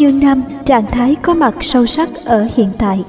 Chương 5: Trạng thái có mặt sâu sắc ở hiện tại.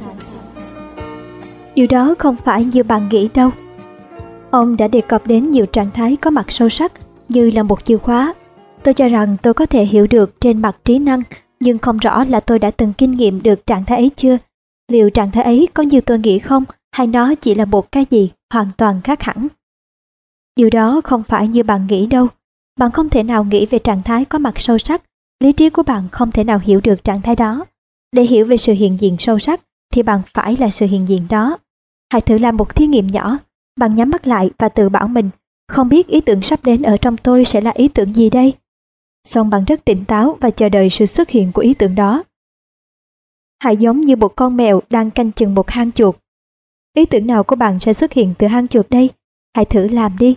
Điều đó không phải như bạn nghĩ đâu. Ông đã đề cập đến nhiều trạng thái có mặt sâu sắc như là một chìa khóa. Tôi cho rằng tôi có thể hiểu được trên mặt trí năng, nhưng không rõ là tôi đã từng kinh nghiệm được trạng thái ấy chưa. Liệu trạng thái ấy có như tôi nghĩ không, hay nó chỉ là một cái gì hoàn toàn khác hẳn? Điều đó không phải như bạn nghĩ đâu. Bạn không thể nào nghĩ về trạng thái có mặt sâu sắc. Lý trí của bạn không thể nào hiểu được trạng thái đó. Để hiểu về sự hiện diện sâu sắc thì bạn phải là sự hiện diện đó. Hãy thử làm một thí nghiệm nhỏ. Bạn nhắm mắt lại và tự bảo mình, không biết ý tưởng sắp đến ở trong tôi sẽ là ý tưởng gì đây? Xong bạn rất tỉnh táo và chờ đợi sự xuất hiện của ý tưởng đó. Hãy giống như một con mèo đang canh chừng một hang chuột. Ý tưởng nào của bạn sẽ xuất hiện từ hang chuột đây? Hãy thử làm đi.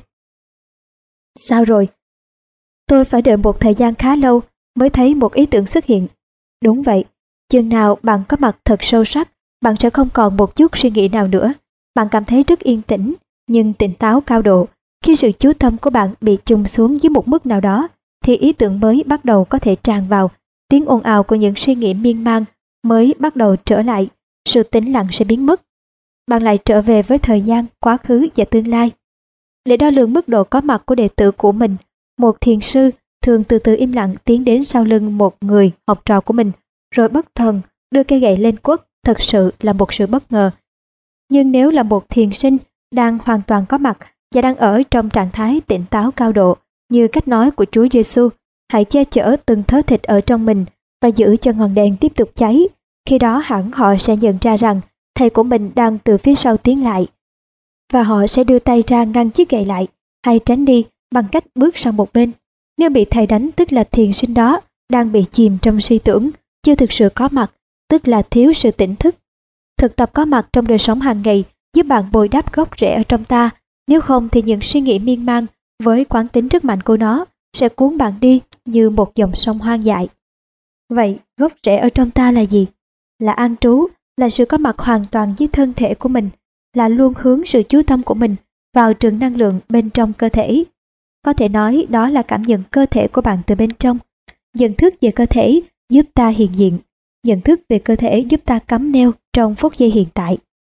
Sao rồi? Tôi phải đợi một thời gian khá lâu mới thấy một ý tưởng xuất hiện. Đúng vậy, chừng nào bạn có mặt thật sâu sắc, bạn sẽ không còn một chút suy nghĩ nào nữa. Bạn cảm thấy rất yên tĩnh, nhưng tỉnh táo cao độ. Khi sự chú tâm của bạn bị chùng xuống dưới một mức nào đó, thì ý tưởng mới bắt đầu có thể tràn vào. Tiếng ồn ào của những suy nghĩ miên man mới bắt đầu trở lại. Sự tĩnh lặng sẽ biến mất. Bạn lại trở về với thời gian, quá khứ và tương lai. Để đo lường mức độ có mặt của đệ tử của mình, một thiền sư thường từ từ im lặng tiến đến sau lưng một người học trò của mình, rồi bất thần đưa cây gậy lên quất. Thật sự là một sự bất ngờ. Nhưng nếu là một thiền sinh đang hoàn toàn có mặt và đang ở trong trạng thái tỉnh táo cao độ, như cách nói của Chúa Giêsu, hãy che chở từng thớ thịt ở trong mình và giữ cho ngọn đèn tiếp tục cháy. Khi đó hẳn họ sẽ nhận ra rằng thầy của mình đang từ phía sau tiến lại, và họ sẽ đưa tay ra ngăn chiếc gậy lại hay tránh đi bằng cách bước sang một bên. Nếu bị thầy đánh, tức là thiền sinh đó đang bị chìm trong suy tưởng, chưa thực sự có mặt, tức là thiếu sự tỉnh thức. Thực tập có mặt trong đời sống hàng ngày giúp bạn bồi đắp gốc rễ ở trong ta. Nếu không thì những suy nghĩ miên man với quán tính rất mạnh của nó sẽ cuốn bạn đi như một dòng sông hoang dại. Vậy gốc rễ ở trong ta là gì? Là an trú, là sự có mặt hoàn toàn với thân thể của mình, là luôn hướng sự chú tâm của mình vào trường năng lượng bên trong cơ thể. Có thể nói đó là cảm nhận cơ thể của bạn từ bên trong. Nhận thức về cơ thể giúp ta hiện diện. Nhận thức về cơ thể giúp ta cắm neo trong phút giây hiện tại.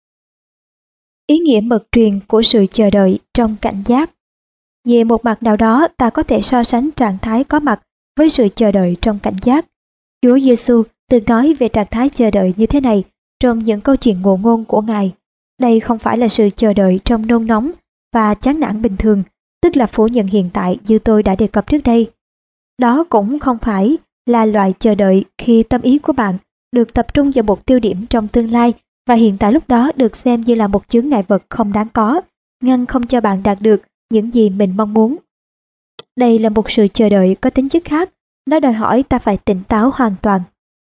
Ý nghĩa mật truyền của sự chờ đợi trong cảnh giác. Về một mặt nào đó, ta có thể so sánh trạng thái có mặt với sự chờ đợi trong cảnh giác. Chúa Giêsu từng nói về trạng thái chờ đợi như thế này trong những câu chuyện ngụ ngôn của Ngài. Đây không phải là sự chờ đợi trong nôn nóng và chán nản bình thường, tức là phủ nhận hiện tại như tôi đã đề cập trước đây. Đó cũng không phải là loại chờ đợi khi tâm ý của bạn được tập trung vào một tiêu điểm trong tương lai và hiện tại lúc đó được xem như là một chướng ngại vật không đáng có, ngăn không cho bạn đạt được những gì mình mong muốn. Đây là một sự chờ đợi có tính chất khác, nó đòi hỏi ta phải tỉnh táo hoàn toàn.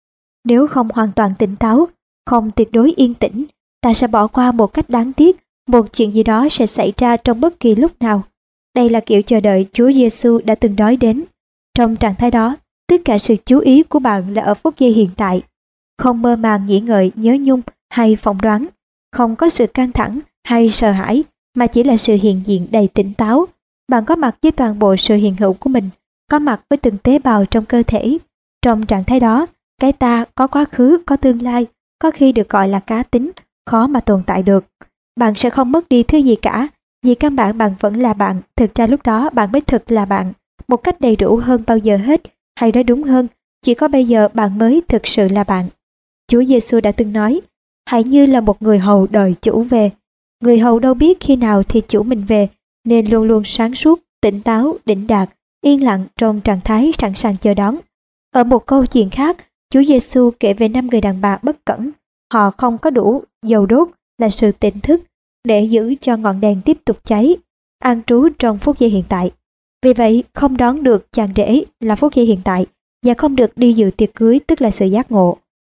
Nếu không hoàn toàn tỉnh táo, không tuyệt đối yên tĩnh, ta sẽ bỏ qua một cách đáng tiếc, một chuyện gì đó sẽ xảy ra trong bất kỳ lúc nào. Đây là kiểu chờ đợi Chúa Giêsu đã từng nói đến. Trong trạng thái đó, tất cả sự chú ý của bạn là ở phút giây hiện tại. Không mơ màng nghĩ ngợi, nhớ nhung hay phỏng đoán. Không có sự căng thẳng hay sợ hãi, mà chỉ là sự hiện diện đầy tỉnh táo. Bạn có mặt với toàn bộ sự hiện hữu của mình, có mặt với từng tế bào trong cơ thể. Trong trạng thái đó, cái ta có quá khứ, có tương lai, có khi được gọi là cá tính, khó mà tồn tại được. Bạn sẽ không mất đi thứ gì cả, vì căn bản bạn vẫn là bạn. Thực ra lúc đó bạn mới thực là bạn, một cách đầy đủ hơn bao giờ hết, hay nói đúng hơn, chỉ có bây giờ bạn mới thực sự là bạn. Chúa Giêsu đã từng nói, hãy như là một người hầu đợi chủ về. Người hầu đâu biết khi nào thì chủ mình về, nên luôn luôn sáng suốt, tỉnh táo, đỉnh đạt, yên lặng trong trạng thái sẵn sàng chờ đón. Ở một câu chuyện khác, Chúa Giêsu kể về 5 người đàn bà bất cẩn. Họ không có đủ dầu đốt là sự tỉnh thức để giữ cho ngọn đèn tiếp tục cháy, an trú trong phút giây hiện tại. Vì vậy, không đón được chàng rể là phút giây hiện tại và không được đi dự tiệc cưới, tức là sự giác ngộ.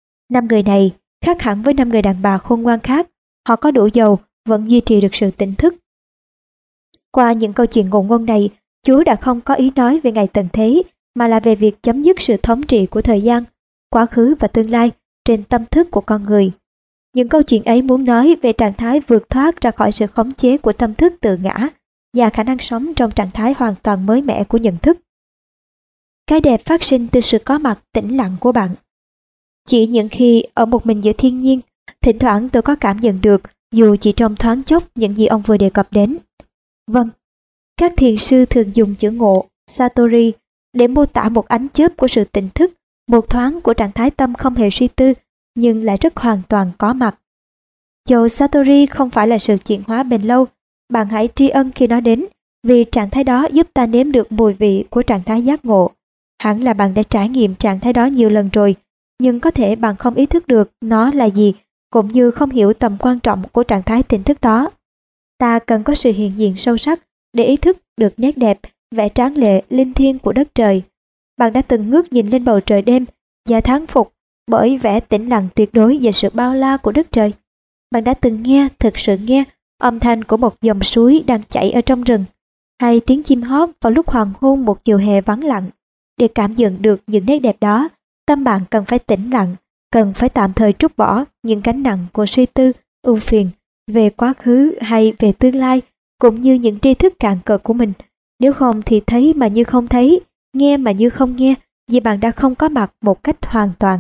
5 người này khác hẳn với 5 người đàn bà khôn ngoan khác. Họ có đủ dầu, vẫn duy trì được sự tỉnh thức. Qua những câu chuyện ngụ ngôn này, Chúa đã không có ý nói về ngày tận thế, mà là về việc chấm dứt sự thống trị của thời gian, quá khứ và tương lai trên tâm thức của con người. Những câu chuyện ấy muốn nói về trạng thái vượt thoát ra khỏi sự khống chế của tâm thức tự ngã và khả năng sống trong trạng thái hoàn toàn mới mẻ của nhận thức. Cái đẹp phát sinh từ sự có mặt tĩnh lặng của bạn. Chỉ những khi ở một mình giữa thiên nhiên, thỉnh thoảng tôi có cảm nhận được, dù chỉ trong thoáng chốc, những gì ông vừa đề cập đến. Vâng, các thiền sư thường dùng chữ ngộ, Satori, để mô tả một ánh chớp của sự tỉnh thức, một thoáng của trạng thái tâm không hề suy tư, nhưng lại rất hoàn toàn có mặt. Dầu Satori không phải là sự chuyển hóa bền lâu, bạn hãy tri ân khi nó đến, vì trạng thái đó giúp ta nếm được mùi vị của trạng thái giác ngộ. Hẳn là bạn đã trải nghiệm trạng thái đó nhiều lần rồi, nhưng có thể bạn không ý thức được nó là gì, cũng như không hiểu tầm quan trọng của trạng thái tỉnh thức đó. Ta cần có sự hiện diện sâu sắc để ý thức được nét đẹp, vẻ tráng lệ, linh thiêng của đất trời. Bạn đã từng ngước nhìn lên bầu trời đêm và thán phục bởi vẻ tĩnh lặng tuyệt đối và sự bao la của đất trời. Bạn đã từng nghe, thực sự nghe, âm thanh của một dòng suối đang chảy ở trong rừng, hay tiếng chim hót vào lúc hoàng hôn một chiều hè vắng lặng. Để cảm nhận được những nét đẹp đó, tâm bạn cần phải tĩnh lặng, cần phải tạm thời trút bỏ những gánh nặng của suy tư, ưu phiền về quá khứ hay về tương lai, cũng như những tri thức cạn cợt của mình. Nếu không thì thấy mà như không thấy, nghe mà như không nghe, vì bạn đã không có mặt một cách hoàn toàn.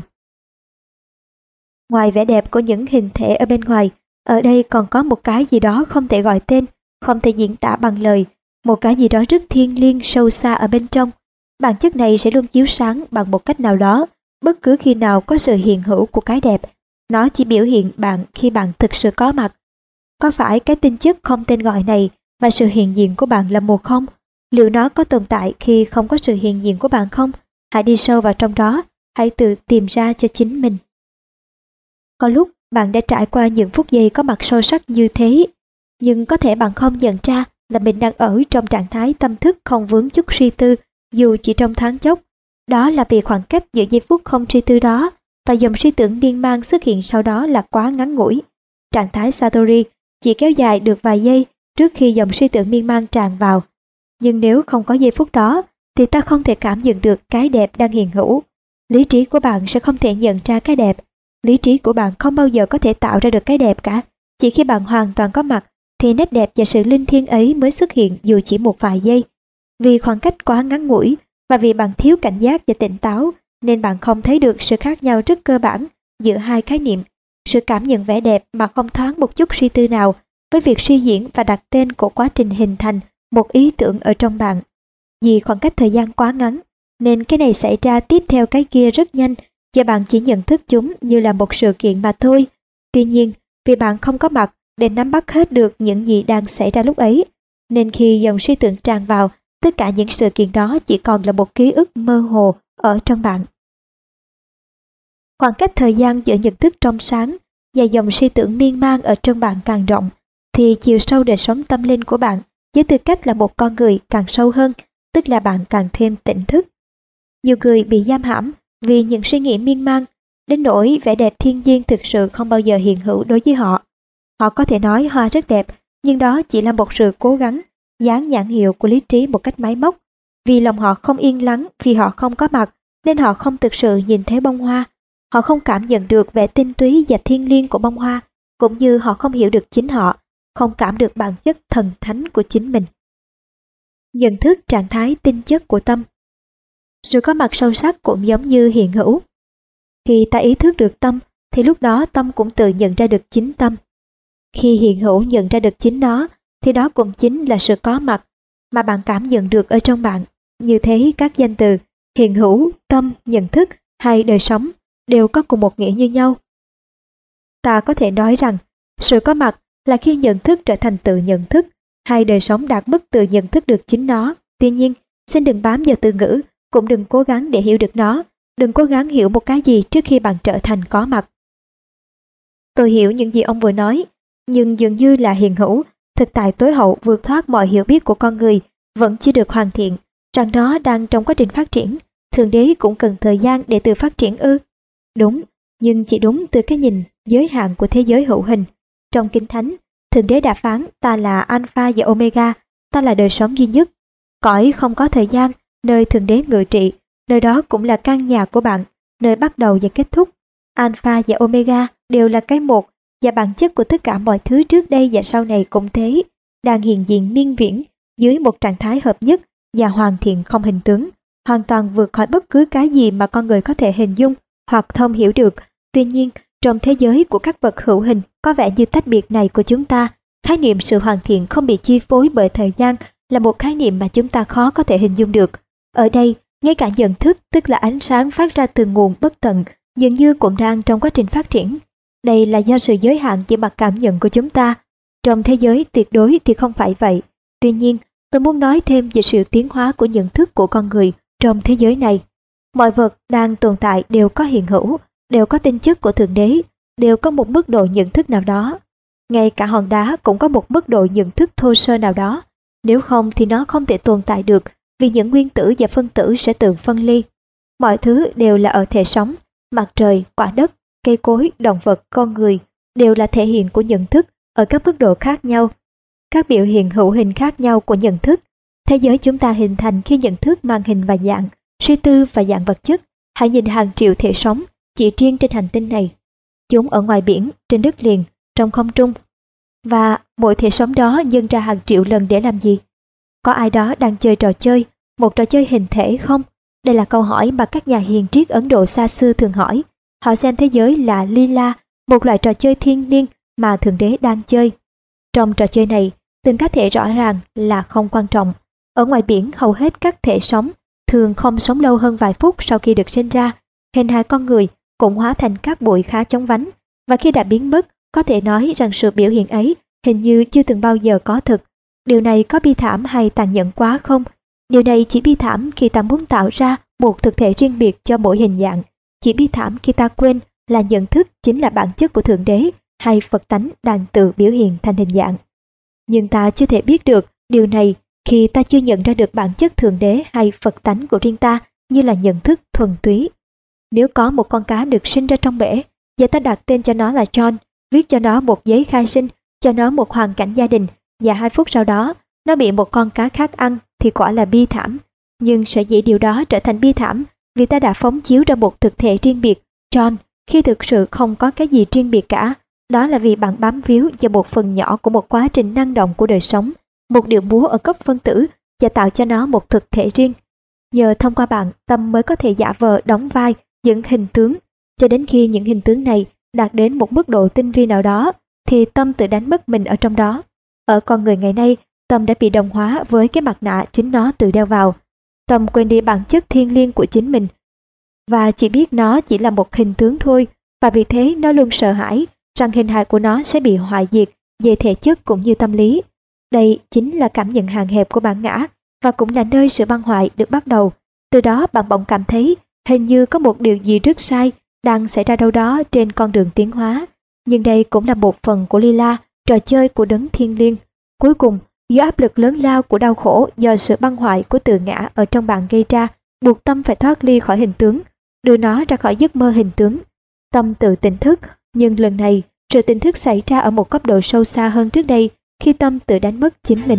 Ngoài vẻ đẹp của những hình thể ở bên ngoài, ở đây còn có một cái gì đó không thể gọi tên, không thể diễn tả bằng lời, một cái gì đó rất thiêng liêng sâu xa ở bên trong. Bản chất này sẽ luôn chiếu sáng bằng một cách nào đó, bất cứ khi nào có sự hiện hữu của cái đẹp. Nó chỉ biểu hiện bạn khi bạn thực sự có mặt. Có phải cái tinh chất không tên gọi này và sự hiện diện của bạn là một không? Liệu nó có tồn tại khi không có sự hiện diện của bạn không? Hãy đi sâu vào trong đó, hãy tự tìm ra cho chính mình. Có lúc bạn đã trải qua những phút giây có mặt sâu sắc như thế, nhưng có thể bạn không nhận ra là mình đang ở trong trạng thái tâm thức không vướng chút suy tư, dù chỉ trong thoáng chốc. Đó là vì khoảng cách giữa giây phút không suy tư đó và dòng suy tưởng miên man xuất hiện sau đó là quá ngắn ngủi. Trạng thái Satori chỉ kéo dài được vài giây trước khi dòng suy tưởng miên man tràn vào. Nhưng nếu không có giây phút đó, thì ta không thể cảm nhận được cái đẹp đang hiện hữu. Lý trí của bạn sẽ không thể nhận ra cái đẹp. Lý trí của bạn không bao giờ có thể tạo ra được cái đẹp cả. Chỉ khi bạn hoàn toàn có mặt, thì nét đẹp và sự linh thiêng ấy mới xuất hiện dù chỉ một vài giây. Vì khoảng cách quá ngắn ngủi, và vì bạn thiếu cảnh giác và tỉnh táo, nên bạn không thấy được sự khác nhau rất cơ bản giữa hai khái niệm. Sự cảm nhận vẻ đẹp mà không thoáng một chút suy tư nào, với việc suy diễn và đặt tên của quá trình hình thành một ý tưởng ở trong bạn. Vì khoảng cách thời gian quá ngắn, nên cái này xảy ra tiếp theo cái kia rất nhanh, và bạn chỉ nhận thức chúng như là một sự kiện mà thôi. Tuy nhiên, vì bạn không có mặt để nắm bắt hết được những gì đang xảy ra lúc ấy, nên khi dòng suy tưởng tràn vào, tất cả những sự kiện đó chỉ còn là một ký ức mơ hồ ở trong bạn. Khoảng cách thời gian giữa nhận thức trong sáng và dòng suy tưởng miên man ở trong bạn càng rộng, thì chiều sâu đời sống tâm linh của bạn với tư cách là một con người càng sâu hơn, tức là bạn càng thêm tỉnh thức. Nhiều người bị giam hãm vì những suy nghĩ miên man, đến nỗi vẻ đẹp thiên nhiên thực sự không bao giờ hiện hữu đối với họ. Họ có thể nói hoa rất đẹp, nhưng đó chỉ là một sự cố gắng dán nhãn hiệu của lý trí một cách máy móc. Vì lòng họ không yên lắng, vì họ không có mặt, nên họ không thực sự nhìn thấy bông hoa. Họ không cảm nhận được vẻ tinh túy và thiêng liêng của bông hoa, cũng như họ không hiểu được chính họ, không cảm được bản chất thần thánh của chính mình. Nhận thức trạng thái tinh chất của tâm. Sự có mặt sâu sắc cũng giống như hiện hữu. Khi ta ý thức được tâm, thì lúc đó tâm cũng tự nhận ra được chính tâm. Khi hiện hữu nhận ra được chính nó, thì đó cũng chính là sự có mặt mà bạn cảm nhận được ở trong bạn. Như thế các danh từ hiện hữu, tâm, nhận thức hay đời sống đều có cùng một nghĩa như nhau. Ta có thể nói rằng sự có mặt là khi nhận thức trở thành tự nhận thức, hay đời sống đạt mức tự nhận thức được chính nó. Tuy nhiên, xin đừng bám vào từ ngữ, cũng đừng cố gắng để hiểu được nó. Đừng cố gắng hiểu một cái gì trước khi bạn trở thành có mặt. Tôi hiểu những gì ông vừa nói, nhưng dường như là hiện hữu, thực tại tối hậu vượt thoát mọi hiểu biết của con người, vẫn chưa được hoàn thiện, rằng nó đang trong quá trình phát triển. Thượng đế cũng cần thời gian để tự phát triển ư? Đúng, nhưng chỉ đúng từ cái nhìn giới hạn của thế giới hữu hình. Trong Kinh Thánh, Thượng đế đã phán ta là Alpha và Omega, ta là đời sống duy nhất. Cõi không có thời gian, nơi Thượng đế ngự trị, nơi đó cũng là căn nhà của bạn, nơi bắt đầu và kết thúc. Alpha và Omega đều là cái một, và bản chất của tất cả mọi thứ trước đây và sau này cũng thế, đang hiện diện miên viễn dưới một trạng thái hợp nhất và hoàn thiện không hình tướng, hoàn toàn vượt khỏi bất cứ cái gì mà con người có thể hình dung hoặc thông hiểu được. Tuy nhiên, trong thế giới của các vật hữu hình có vẻ như tách biệt này của chúng ta, khái niệm sự hoàn thiện không bị chi phối bởi thời gian là một khái niệm mà chúng ta khó có thể hình dung được. Ở đây, ngay cả nhận thức, tức là ánh sáng phát ra từ nguồn bất tận, dường như cũng đang trong quá trình phát triển. Đây là do sự giới hạn về mặt cảm nhận của chúng ta. Trong thế giới tuyệt đối thì không phải vậy. Tuy nhiên, tôi muốn nói thêm về sự tiến hóa của nhận thức của con người trong thế giới này. Mọi vật đang tồn tại đều có hiện hữu, đều có tính chất của Thượng Đế, đều có một mức độ nhận thức nào đó. Ngay cả hòn đá cũng có một mức độ nhận thức thô sơ nào đó. Nếu không thì nó không thể tồn tại được, vì những nguyên tử và phân tử sẽ tự phân ly. Mọi thứ đều là ở thể sống, mặt trời, quả đất, cây cối, động vật, con người, đều là thể hiện của nhận thức ở các mức độ khác nhau. Các biểu hiện hữu hình khác nhau của nhận thức. Thế giới chúng ta hình thành khi nhận thức mang hình và dạng, suy tư và dạng vật chất. Hãy nhìn hàng triệu thể sống chỉ riêng trên hành tinh này. Chúng ở ngoài biển, trên đất liền, trong không trung. Và mỗi thể sống đó nhân ra hàng triệu lần để làm gì? Có ai đó đang chơi trò chơi, một trò chơi hình thể không? Đây là câu hỏi mà các nhà hiền triết Ấn Độ xa xưa thường hỏi. Họ xem thế giới là Lila, một loại trò chơi thiêng liêng mà Thượng Đế đang chơi. Trong trò chơi này, từng cá thể rõ ràng là không quan trọng. Ở ngoài biển, hầu hết các thể sống thường không sống lâu hơn vài phút sau khi được sinh ra. Hình hài con người cũng hóa thành các bụi khá chóng vánh, và khi đã biến mất, có thể nói rằng sự biểu hiện ấy hình như chưa từng bao giờ có thực. Điều này có bi thảm hay tàn nhẫn quá không? Điều này chỉ bi thảm khi ta muốn tạo ra một thực thể riêng biệt cho mỗi hình dạng. Chỉ bi thảm khi ta quên là nhận thức chính là bản chất của Thượng Đế hay Phật tánh đang tự biểu hiện thành hình dạng. Nhưng ta chưa thể biết được điều này khi ta chưa nhận ra được bản chất Thượng Đế hay Phật tánh của riêng ta như là nhận thức thuần túy. Nếu có một con cá được sinh ra trong bể, và ta đặt tên cho nó là John, viết cho nó một giấy khai sinh, cho nó một hoàn cảnh gia đình, và 2 phút sau đó, nó bị một con cá khác ăn, thì quả là bi thảm. Nhưng sở dĩ điều đó trở thành bi thảm vì ta đã phóng chiếu ra một thực thể riêng biệt, John, khi thực sự không có cái gì riêng biệt cả. Đó là vì bạn bám víu vào một phần nhỏ của một quá trình năng động của đời sống, một điệu múa ở cấp phân tử, và tạo cho nó một thực thể riêng. Nhờ thông qua bạn, tâm mới có thể giả vờ đóng vai những hình tướng, cho đến khi những hình tướng này đạt đến một mức độ tinh vi nào đó, thì tâm tự đánh mất mình ở trong đó. Ở con người ngày nay, tâm đã bị đồng hóa với cái mặt nạ chính nó tự đeo vào. Tâm quên đi bản chất thiêng liêng của chính mình, và chỉ biết nó chỉ là một hình tướng thôi, và vì thế nó luôn sợ hãi rằng hình hài của nó sẽ bị hoại diệt về thể chất cũng như tâm lý. Đây chính là cảm nhận hạn hẹp của bản ngã, và cũng là nơi sự băng hoại được bắt đầu. Từ đó bạn bỗng cảm thấy hình như có một điều gì rất sai đang xảy ra đâu đó trên con đường tiến hóa. Nhưng đây cũng là một phần của Lila, trò chơi của đấng thiên liêng. Cuối cùng, do áp lực lớn lao của đau khổ do sự băng hoại của tự ngã ở trong bạn gây ra, buộc tâm phải thoát ly khỏi hình tướng, đưa nó ra khỏi giấc mơ hình tướng. Tâm tự tỉnh thức, nhưng lần này, sự tỉnh thức xảy ra ở một cấp độ sâu xa hơn trước đây, khi tâm tự đánh mất chính mình.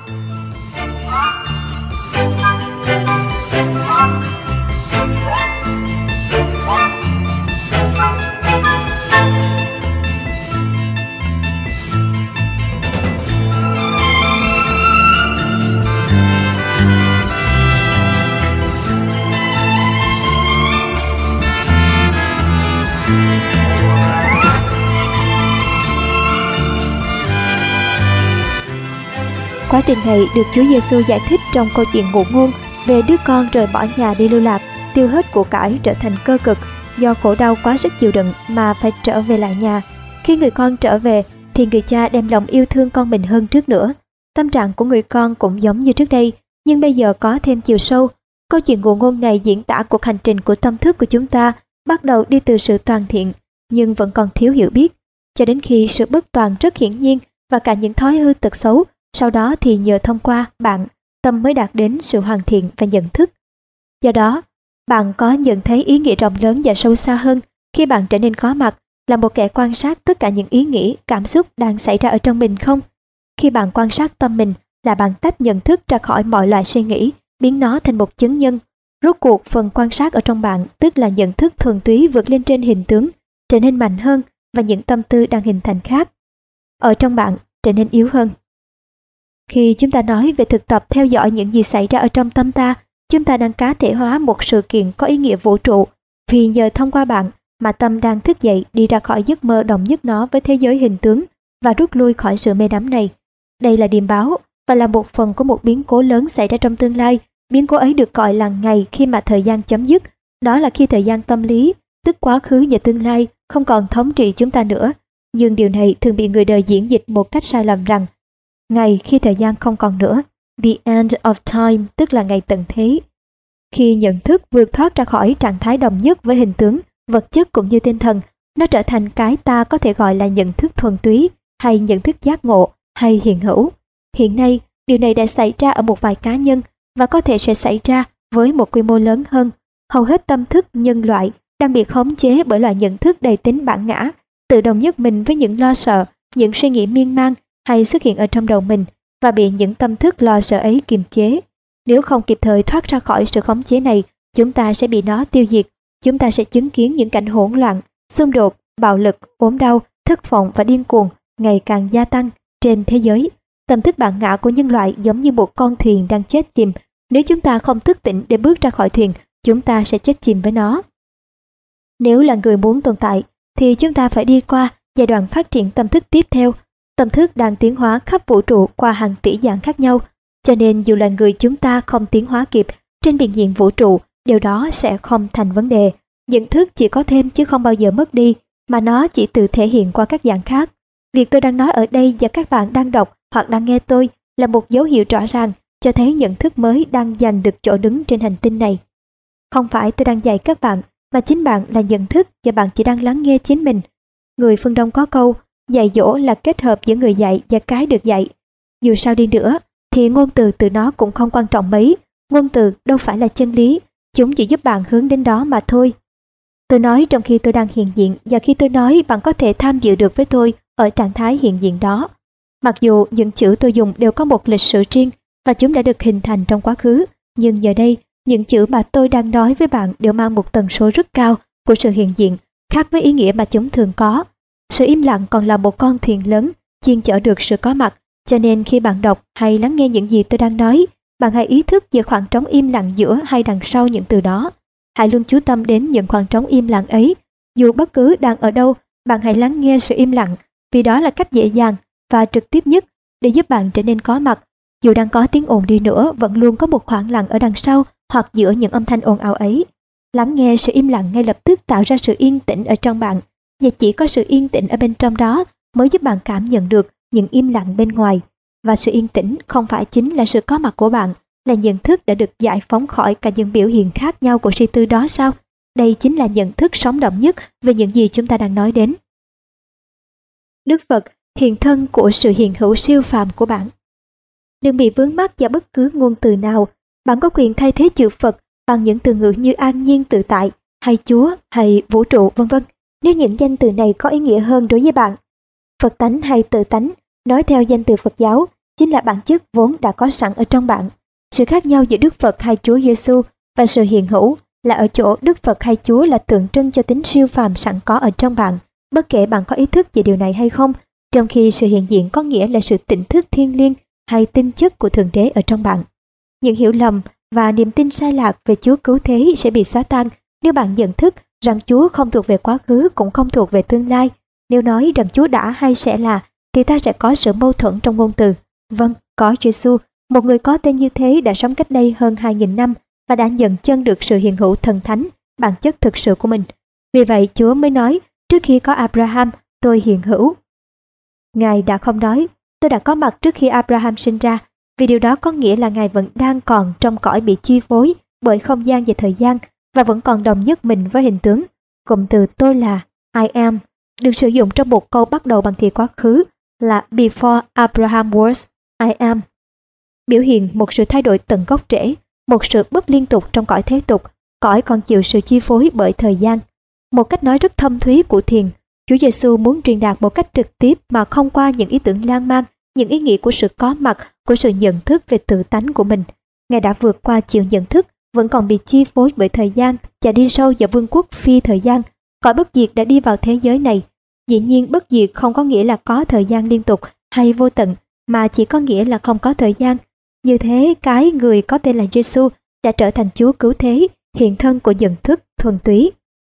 Quá trình này được Chúa Giêsu giải thích trong câu chuyện ngụ ngôn về đứa con rời bỏ nhà đi lưu lạc, tiêu hết của cải trở thành cơ cực, do khổ đau quá sức chịu đựng mà phải trở về lại nhà. Khi người con trở về thì người cha đem lòng yêu thương con mình hơn trước nữa. Tâm trạng của người con cũng giống như trước đây, nhưng bây giờ có thêm chiều sâu. Câu chuyện ngụ ngôn này diễn tả cuộc hành trình của tâm thức của chúng ta, bắt đầu đi từ sự toàn thiện, nhưng vẫn còn thiếu hiểu biết, cho đến khi sự bất toàn rất hiển nhiên và cả những thói hư tật xấu. Sau đó thì nhờ thông qua bạn, tâm mới đạt đến sự hoàn thiện và nhận thức. Do đó, bạn có nhận thấy ý nghĩa rộng lớn và sâu xa hơn khi bạn trở nên có mặt là một kẻ quan sát tất cả những ý nghĩ, cảm xúc đang xảy ra ở trong mình không? Khi bạn quan sát tâm mình là bạn tách nhận thức ra khỏi mọi loại suy nghĩ, biến nó thành một chứng nhân. Rốt cuộc phần quan sát ở trong bạn, tức là nhận thức thuần túy vượt lên trên hình tướng, trở nên mạnh hơn, và những tâm tư đang hình thành khác ở trong bạn trở nên yếu hơn. Khi chúng ta nói về thực tập theo dõi những gì xảy ra ở trong tâm ta, chúng ta đang cá thể hóa một sự kiện có ý nghĩa vũ trụ. vì nhờ thông qua bạn mà tâm đang thức dậy đi ra khỏi giấc mơ đồng nhất nó với thế giới hình tướng và rút lui khỏi sự mê đắm này. Đây là điềm báo và là một phần của một biến cố lớn xảy ra trong tương lai. Biến cố ấy được gọi là ngày khi mà thời gian chấm dứt. Đó là khi thời gian tâm lý, tức quá khứ và tương lai, không còn thống trị chúng ta nữa. Nhưng điều này thường bị người đời diễn dịch một cách sai lầm rằng ngày khi thời gian không còn nữa, the end of time, tức là ngày tận thế. Khi nhận thức vượt thoát ra khỏi trạng thái đồng nhất với hình tướng, vật chất cũng như tinh thần, nó trở thành cái ta có thể gọi là nhận thức thuần túy, hay nhận thức giác ngộ, hay hiện hữu. Hiện nay, điều này đã xảy ra ở một vài cá nhân và có thể sẽ xảy ra với một quy mô lớn hơn. Hầu hết tâm thức nhân loại đang bị khống chế bởi loại nhận thức đầy tính bản ngã, tự đồng nhất mình với những lo sợ, những suy nghĩ miên man hay xuất hiện ở trong đầu mình và bị những tâm thức lo sợ ấy kiềm chế. Nếu không kịp thời thoát ra khỏi sự khống chế này, chúng ta sẽ bị nó tiêu diệt. Chúng ta sẽ chứng kiến những cảnh hỗn loạn, xung đột, bạo lực, ốm đau, thất vọng và điên cuồng ngày càng gia tăng trên thế giới. Tâm thức bản ngã của nhân loại giống như một con thuyền đang chết chìm. Nếu chúng ta không thức tỉnh để bước ra khỏi thuyền, chúng ta sẽ chết chìm với nó. Nếu là người muốn tồn tại, thì chúng ta phải đi qua giai đoạn phát triển tâm thức tiếp theo. Tâm thức đang tiến hóa khắp vũ trụ qua hàng tỷ dạng khác nhau. Cho nên dù là người chúng ta không tiến hóa kịp trên bình diện vũ trụ, điều đó sẽ không thành vấn đề. Nhận thức chỉ có thêm chứ không bao giờ mất đi, mà nó chỉ tự thể hiện qua các dạng khác. Việc tôi đang nói ở đây và các bạn đang đọc hoặc đang nghe tôi là một dấu hiệu rõ ràng cho thấy nhận thức mới đang giành được chỗ đứng trên hành tinh này. Không phải tôi đang dạy các bạn, mà chính bạn là nhận thức và bạn chỉ đang lắng nghe chính mình. Người phương Đông có câu, dạy dỗ là kết hợp giữa người dạy và cái được dạy. Dù sao đi nữa, thì ngôn từ từ nó cũng không quan trọng mấy. Ngôn từ đâu phải là chân lý, chúng chỉ giúp bạn hướng đến đó mà thôi. Tôi nói trong khi tôi đang hiện diện, và khi tôi nói bạn có thể tham dự được với tôi ở trạng thái hiện diện đó. Mặc dù những chữ tôi dùng đều có một lịch sử riêng và chúng đã được hình thành trong quá khứ, nhưng giờ đây, những chữ mà tôi đang nói với bạn đều mang một tần số rất cao của sự hiện diện, khác với ý nghĩa mà chúng thường có. Sự im lặng còn là một con thuyền lớn, chuyên chở được sự có mặt, cho nên khi bạn đọc hay lắng nghe những gì tôi đang nói, bạn hãy ý thức về khoảng trống im lặng giữa hay đằng sau những từ đó. Hãy luôn chú tâm đến những khoảng trống im lặng ấy. Dù bất cứ đang ở đâu, bạn hãy lắng nghe sự im lặng, vì đó là cách dễ dàng và trực tiếp nhất để giúp bạn trở nên có mặt. Dù đang có tiếng ồn đi nữa, vẫn luôn có một khoảng lặng ở đằng sau hoặc giữa những âm thanh ồn ào ấy. Lắng nghe sự im lặng ngay lập tức tạo ra sự yên tĩnh ở trong bạn, và chỉ có sự yên tĩnh ở bên trong đó mới giúp bạn cảm nhận được những im lặng bên ngoài. Và sự yên tĩnh không phải chính là sự có mặt của bạn, là nhận thức đã được giải phóng khỏi cả những biểu hiện khác nhau của suy tư đó sao? Đây chính là nhận thức sống động nhất về những gì chúng ta đang nói đến. Đức Phật, hiện thân của sự hiện hữu siêu phàm của bạn. Đừng bị vướng mắc vào bất cứ ngôn từ nào. Bạn có quyền thay thế chữ Phật bằng những từ ngữ như an nhiên tự tại, hay Chúa, hay vũ trụ, vân vân. Nếu những danh từ này có ý nghĩa hơn đối với bạn. Phật tánh hay tự tánh, nói theo danh từ Phật giáo, chính là bản chất vốn đã có sẵn ở trong bạn. Sự khác nhau giữa Đức Phật hay Chúa Giêsu và sự hiện hữu là ở chỗ Đức Phật hay Chúa là tượng trưng cho tính siêu phàm sẵn có ở trong bạn, bất kể bạn có ý thức về điều này hay không, trong khi sự hiện diện có nghĩa là sự tỉnh thức thiêng liêng hay tinh chất của Thượng Đế ở trong bạn. Những hiểu lầm và niềm tin sai lạc về Chúa cứu thế sẽ bị xóa tan nếu bạn nhận thức rằng Chúa không thuộc về quá khứ cũng không thuộc về tương lai. Nếu nói rằng Chúa đã hay sẽ là, thì ta sẽ có sự mâu thuẫn trong ngôn từ. Vâng, có Giêsu, một người có tên như thế đã sống cách đây hơn 2.000 năm và đã nhận chân được sự hiện hữu thần thánh, bản chất thực sự của mình. Vì vậy Chúa mới nói, trước khi có Abraham, tôi hiện hữu. Ngài đã không nói, tôi đã có mặt trước khi Abraham sinh ra, vì điều đó có nghĩa là Ngài vẫn đang còn trong cõi bị chi phối bởi không gian và thời gian và vẫn còn đồng nhất mình với hình tướng. Cụm từ tôi là I am được sử dụng trong một câu bắt đầu bằng thì quá khứ là Before Abraham was, I am. Biểu hiện một sự thay đổi tận gốc rễ, một sự bất liên tục trong cõi thế tục, cõi còn chịu sự chi phối bởi thời gian. Một cách nói rất thâm thúy của thiền, Chúa Giêsu muốn truyền đạt một cách trực tiếp mà không qua những ý tưởng lan man, những ý nghĩ của sự có mặt, của sự nhận thức về tự tánh của mình. Ngài đã vượt qua chiều nhận thức, vẫn còn bị chi phối bởi thời gian và đi sâu vào vương quốc phi thời gian. Cõi bất diệt đã đi vào thế giới này. Dĩ nhiên bất diệt không có nghĩa là có thời gian liên tục hay vô tận, mà chỉ có nghĩa là không có thời gian. Như thế, cái người có tên là Giêsu đã trở thành Chúa cứu thế, hiện thân của nhận thức thuần túy.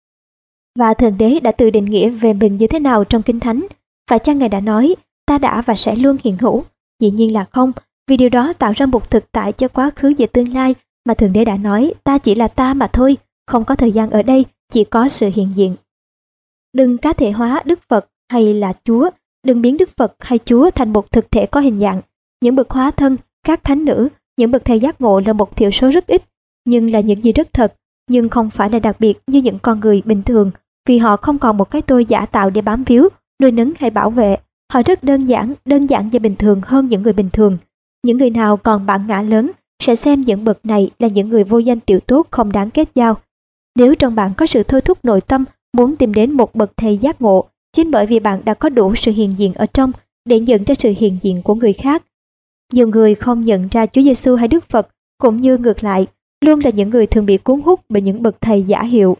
Và Thượng Đế đã tự định nghĩa về mình như thế nào trong Kinh Thánh? Phải chăng Ngài đã nói, ta đã và sẽ luôn hiện hữu? Dĩ nhiên là không, vì điều đó tạo ra một thực tại cho quá khứ và tương lai mà Thượng Đế đã nói, ta chỉ là ta mà thôi, không có thời gian ở đây, chỉ có sự hiện diện. Đừng cá thể hóa Đức Phật hay là Chúa, đừng biến Đức Phật hay Chúa thành một thực thể có hình dạng. Những bậc hóa thân, các thánh nữ, những bậc thầy giác ngộ là một thiểu số rất ít, nhưng là những gì rất thật, nhưng không phải là đặc biệt như những con người bình thường, vì họ không còn một cái tôi giả tạo để bám víu, nuôi nấng hay bảo vệ. Họ rất đơn giản và bình thường hơn những người bình thường. Những người nào còn bản ngã lớn sẽ xem những bậc này là những người vô danh tiểu tốt không đáng kết giao. Nếu trong bạn có sự thôi thúc nội tâm muốn tìm đến một bậc thầy giác ngộ, chính bởi vì bạn đã có đủ sự hiện diện ở trong để nhận ra sự hiện diện của người khác. Nhiều người không nhận ra Chúa Giêsu hay Đức Phật, cũng như ngược lại, luôn là những người thường bị cuốn hút bởi những bậc thầy giả hiệu.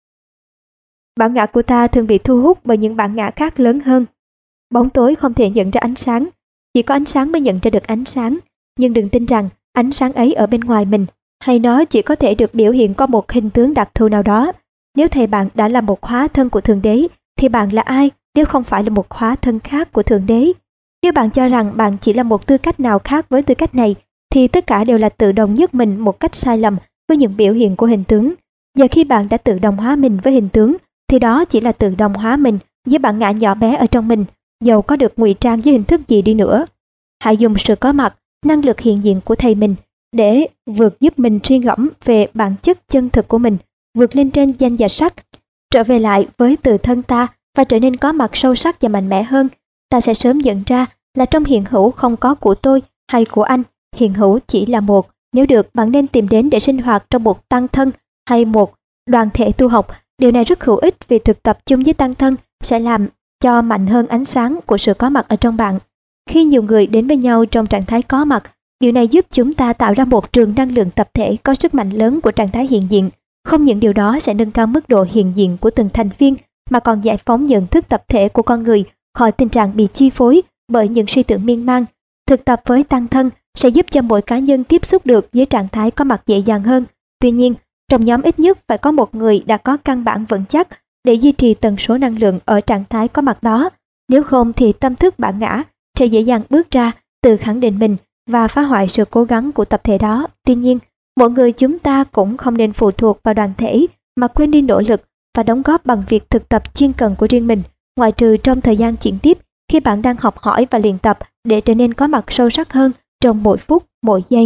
Bản ngã của ta thường bị thu hút bởi những bản ngã khác lớn hơn. Bóng tối không thể nhận ra ánh sáng, chỉ có ánh sáng mới nhận ra được ánh sáng. Nhưng đừng tin rằng ánh sáng ấy ở bên ngoài mình, hay nó chỉ có thể được biểu hiện qua một hình tướng đặc thù nào đó. Nếu thầy bạn đã là một hóa thân của Thượng Đế, thì bạn là ai nếu không phải là một hóa thân khác của Thượng Đế? Nếu bạn cho rằng bạn chỉ là một tư cách nào khác với tư cách này, thì tất cả đều là tự đồng nhất mình một cách sai lầm với những biểu hiện của hình tướng. Giờ khi bạn đã tự đồng hóa mình với hình tướng, thì đó chỉ là tự đồng hóa mình với bản ngã nhỏ bé ở trong mình, dầu có được ngụy trang với hình thức gì đi nữa. Hãy dùng sự có mặt, năng lực hiện diện của thầy mình để vượt giúp mình suy ngẫm về bản chất chân thực của mình, vượt lên trên danh và sắc, trở về lại với tự thân ta và trở nên có mặt sâu sắc và mạnh mẽ hơn. Ta sẽ sớm nhận ra là trong hiện hữu không có của tôi hay của anh, hiện hữu chỉ là một. Nếu được, bạn nên tìm đến để sinh hoạt trong một tăng thân hay một đoàn thể tu học. Điều này rất hữu ích vì thực tập chung với tăng thân sẽ làm cho mạnh hơn ánh sáng của sự có mặt ở trong bạn. Khi nhiều người đến với nhau trong trạng thái có mặt, điều này giúp chúng ta tạo ra một trường năng lượng tập thể có sức mạnh lớn của trạng thái hiện diện. Không những điều đó sẽ nâng cao mức độ hiện diện của từng thành viên, mà còn giải phóng nhận thức tập thể của con người khỏi tình trạng bị chi phối bởi những suy tưởng miên man. Thực tập với tăng thân sẽ giúp cho mỗi cá nhân tiếp xúc được với trạng thái có mặt dễ dàng hơn. Tuy nhiên, trong nhóm ít nhất phải có một người đã có căn bản vững chắc để duy trì tần số năng lượng ở trạng thái có mặt đó. Nếu không thì tâm thức bản ngã sẽ dễ dàng bước ra, tự khẳng định mình và phá hoại sự cố gắng của tập thể đó. Tuy nhiên, mỗi người chúng ta cũng không nên phụ thuộc vào đoàn thể mà quên đi nỗ lực và đóng góp bằng việc thực tập chuyên cần của riêng mình, ngoại trừ trong thời gian chuyển tiếp khi bạn đang học hỏi và luyện tập để trở nên có mặt sâu sắc hơn trong mỗi phút, mỗi giây.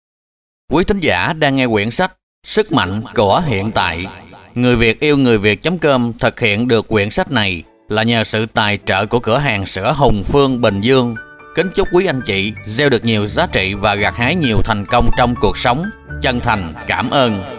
Quý thính giả đang nghe quyển sách Sức mạnh của hiện tại. Người Việt yêu người Việt.com thực hiện được quyển sách này là nhờ sự tài trợ của cửa hàng sữa Hùng Phương Bình Dương. Kính chúc quý anh chị gieo được nhiều giá trị và gặt hái nhiều thành công trong cuộc sống. Chân thành cảm ơn.